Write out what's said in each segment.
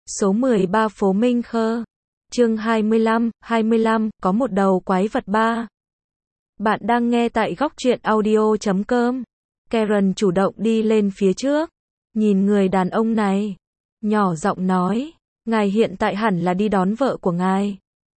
Số 13 phố Minh Khơ. Chương 25, có một đầu quái vật 3. Bạn đang nghe tại góc truyện audio.com. Karen chủ động đi lên phía trước, nhìn người đàn ông này, nhỏ giọng nói, ngài hiện tại hẳn là đi đón vợ của ngài.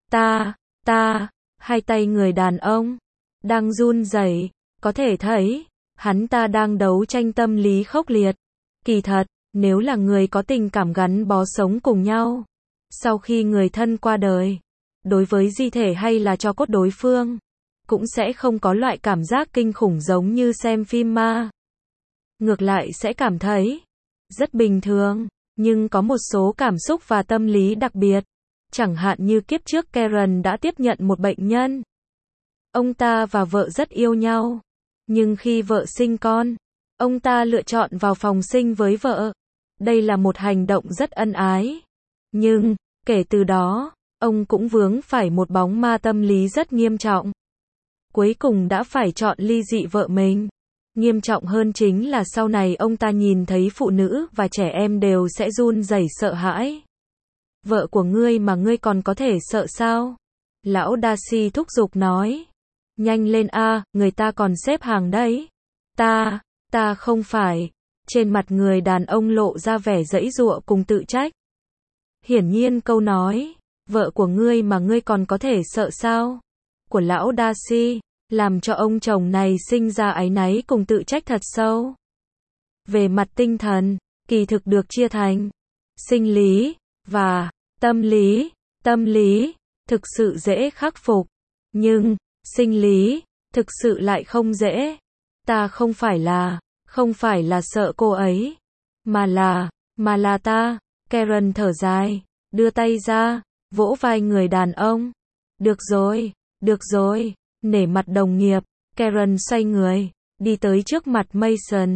Hai tay người đàn ông đang run rẩy, có thể thấy hắn ta đang đấu tranh tâm lý khốc liệt. Kỳ thật, nếu là người có tình cảm gắn bó sống cùng nhau, sau khi người thân qua đời, đối với di thể hay là tro cốt đối phương, cũng sẽ không có loại cảm giác kinh khủng giống như xem phim ma. Ngược lại sẽ cảm thấy rất bình thường, nhưng có một số cảm xúc và tâm lý đặc biệt. Chẳng hạn như kiếp trước Karen đã tiếp nhận một bệnh nhân. Ông ta và vợ rất yêu nhau, nhưng khi vợ sinh con, ông ta lựa chọn vào phòng sinh với vợ. Đây là một hành động rất ân ái. Nhưng, kể từ đó, ông cũng vướng phải một bóng ma tâm lý rất nghiêm trọng. Cuối cùng đã phải chọn ly dị vợ mình. Nghiêm trọng hơn chính là sau này ông ta nhìn thấy phụ nữ và trẻ em đều sẽ run rẩy sợ hãi. Vợ của ngươi mà ngươi còn có thể sợ sao? Lão Darcy thúc giục nói. Nhanh lên a, người ta còn xếp hàng đấy. Ta không phải. Trên mặt người đàn ông lộ ra vẻ giãy giụa cùng tự trách. Hiển nhiên câu nói, vợ của ngươi mà ngươi còn có thể sợ sao? Của lão Darcy, làm cho ông chồng này sinh ra áy náy cùng tự trách thật sâu. Về mặt tinh thần, kỳ thực được chia thành sinh lý và tâm lý. Tâm lý thực sự dễ khắc phục, nhưng sinh lý thực sự lại không dễ. Ta không phải là sợ cô ấy, mà là ta. Karen thở dài, đưa tay ra, vỗ vai người đàn ông. Được rồi, nể mặt đồng nghiệp, Karen xoay người, đi tới trước mặt Mason.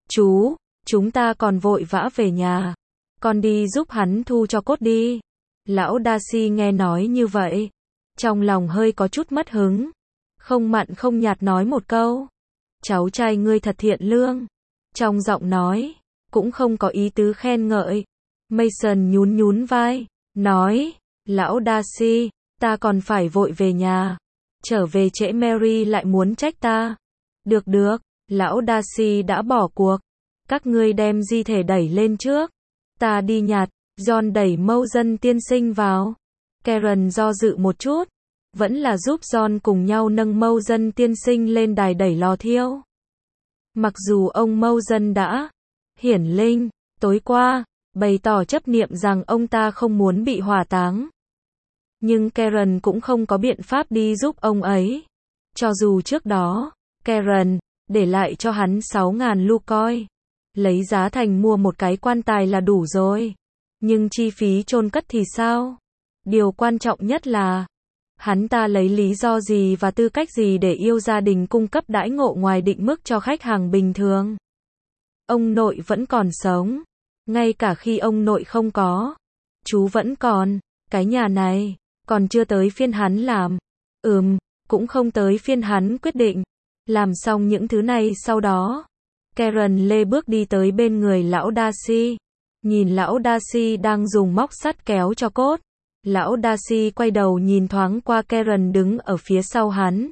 Chúng ta còn vội vã về nhà. Con đi giúp hắn thu cho cốt đi. Lão Darcy nghe nói như vậy, trong lòng hơi có chút mất hứng. Không mặn không nhạt nói một câu. Cháu trai ngươi thật thiện lương. Trong giọng nói, cũng không có ý tứ khen ngợi. Mason nhún vai, nói, lão Darcy, ta còn phải vội về nhà. Trở về trễ Mary lại muốn trách ta. Được, lão Darcy đã bỏ cuộc. Các ngươi đem di thể đẩy lên trước. Ta đi nhặt. John đẩy Mason tiên sinh vào. Karen do dự một chút, vẫn là giúp John cùng nhau nâng Mason tiên sinh lên đài đẩy lò thiêu. Mặc dù ông Mason đã hiển linh tối qua, bày tỏ chấp niệm rằng ông ta không muốn bị hỏa táng. Nhưng Karen cũng không có biện pháp đi giúp ông ấy. Cho dù trước đó, Karen để lại cho hắn 6.000 Lucoi, lấy giá thành mua một cái quan tài là đủ rồi. Nhưng chi phí chôn cất thì sao? Điều quan trọng nhất là, hắn ta lấy lý do gì và tư cách gì để yêu gia đình cung cấp đãi ngộ ngoài định mức cho khách hàng bình thường? Ông nội vẫn còn sống. Ngay cả khi ông nội không có, chú vẫn còn. Cái nhà này, còn chưa tới phiên hắn làm. Cũng không tới phiên hắn quyết định. Làm xong những thứ này sau đó, Karen lê bước đi tới bên người lão Darcy. Nhìn lão Darcy đang dùng móc sắt kéo cho cốt. Lão Darcy quay đầu nhìn thoáng qua Karen đứng ở phía sau hắn.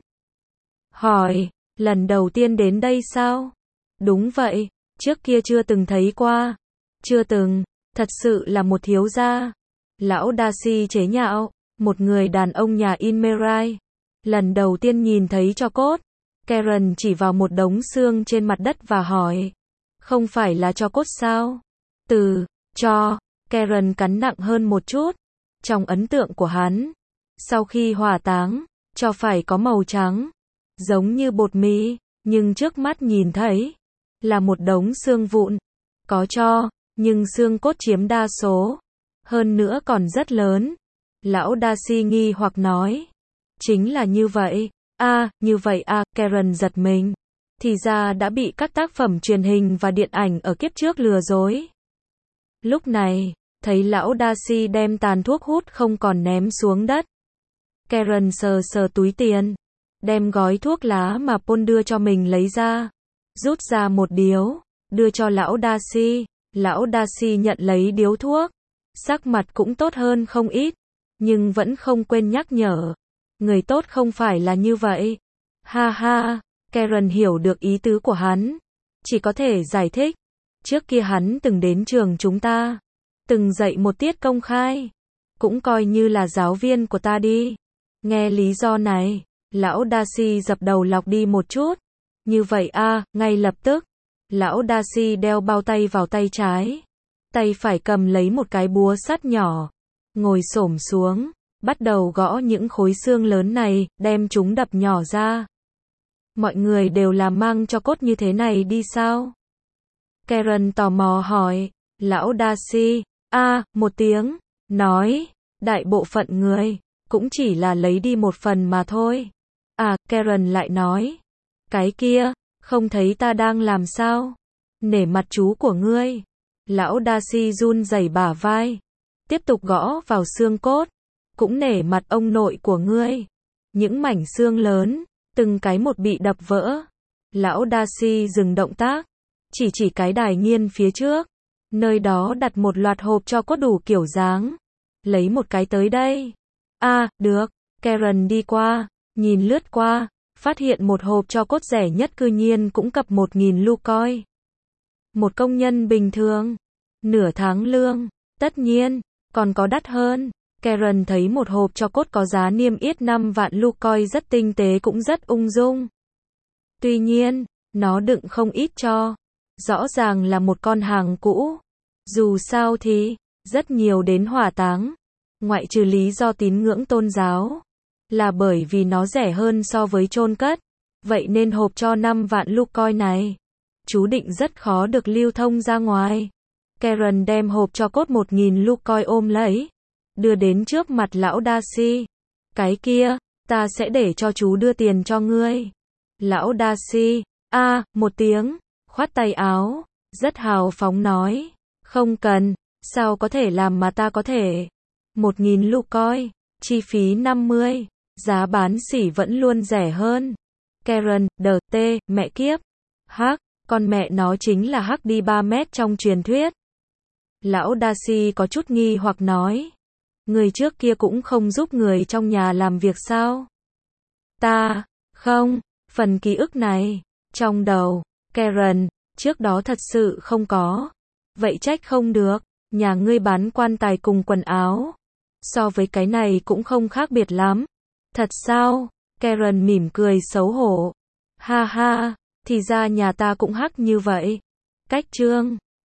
Hỏi, lần đầu tiên đến đây sao? Đúng vậy, trước kia chưa từng thấy qua. Chưa từng, thật sự là một thiếu gia. Lão Darcy chế nhạo, một người đàn ông nhà Inmerai. Lần đầu tiên nhìn thấy cho cốt. Karen chỉ vào một đống xương trên mặt đất và hỏi. Không phải là cho cốt sao? Cho, Karen cắn nặng hơn một chút. Trong ấn tượng của hắn, sau khi hỏa táng, cho phải có màu trắng, giống như bột mì, nhưng trước mắt nhìn thấy, là một đống xương vụn. Có cho, nhưng xương cốt chiếm đa số, hơn nữa còn rất lớn. Lão Darcy nghi hoặc nói, chính là như vậy. Như vậy Karen giật mình. Thì ra đã bị các tác phẩm truyền hình và điện ảnh ở kiếp trước lừa dối. Lúc này, thấy lão Darcy đem tàn thuốc hút không còn ném xuống đất. Karen sờ túi tiền, đem gói thuốc lá mà Paul đưa cho mình lấy ra, rút ra một điếu, đưa cho lão Darcy. Lão Darcy nhận lấy điếu thuốc, Sắc mặt cũng tốt hơn không ít, nhưng vẫn không quên nhắc nhở. Người tốt không phải là như vậy. Ha ha, Karen hiểu được ý tứ của hắn. Chỉ có thể giải thích. Trước kia hắn từng đến trường chúng ta. Từng dạy một tiết công khai. Cũng coi như là giáo viên của ta đi. Nghe lý do này, lão Darcy dập đầu lọc đi một chút. Như vậy a, ngay lập tức. Lão Darcy đeo bao tay vào tay trái. Tay phải cầm lấy một cái búa sắt nhỏ. Ngồi xổm xuống, bắt đầu gõ những khối xương lớn này, đem chúng đập nhỏ ra. Mọi người đều là mang cho cốt như thế này đi sao? Karen tò mò hỏi. Lão Darcy, một tiếng, nói, đại bộ phận người, cũng chỉ là lấy đi một phần mà thôi. Karen lại nói, cái kia, không thấy ta đang làm sao? Nể mặt chú của ngươi. Lão Darcy run rẩy bả vai, tiếp tục gõ vào xương cốt. Cũng nể mặt ông nội của ngươi. Những mảnh xương lớn, từng cái một bị đập vỡ. Lão Darcy dừng động tác, chỉ cái đài nghiên phía trước. Nơi đó đặt một loạt hộp tro cốt đủ kiểu dáng. Lấy một cái tới đây. Được. Karen đi qua, nhìn lướt qua, phát hiện một hộp tro cốt rẻ nhất cư nhiên cũng cập 1.000 Lucoi. Một công nhân bình thường, nửa tháng lương, tất nhiên, còn có đắt hơn. Karen thấy một hộp tro cốt có giá niêm yết 5 vạn Lucoi rất tinh tế cũng rất ung dung. Tuy nhiên, nó đựng không ít tro. Rõ ràng là một con hàng cũ. Dù sao thì, rất nhiều đến hỏa táng. Ngoại trừ lý do tín ngưỡng tôn giáo. Là bởi vì nó rẻ hơn so với chôn cất. Vậy nên hộp cho 5 vạn Lucoi này, chú định rất khó được lưu thông ra ngoài. Karen đem hộp cho cốt 1.000 Lucoi ôm lấy. Đưa đến trước mặt lão Darcy. Cái kia, ta sẽ để cho chú đưa tiền cho ngươi. Lão Darcy, một tiếng, khoát tay áo, rất hào phóng nói. Không cần, sao có thể làm mà ta có thể. 1.000 Lucoi, chi phí 50, giá bán sỉ vẫn luôn rẻ hơn. Karen, mẹ kiếp. Con mẹ nó chính là hắc đi 3 mét trong truyền thuyết. Lão Darcy có chút nghi hoặc nói. Người trước kia cũng không giúp người trong nhà làm việc sao? Không, phần ký ức này, trong đầu, Karen, trước đó thật sự không có. Vậy trách không được, nhà ngươi bán quan tài cùng quần áo. So với cái này cũng không khác biệt lắm. Thật sao? Karen mỉm cười xấu hổ. Ha ha, thì ra nhà ta cũng hắc như vậy. Cách trương.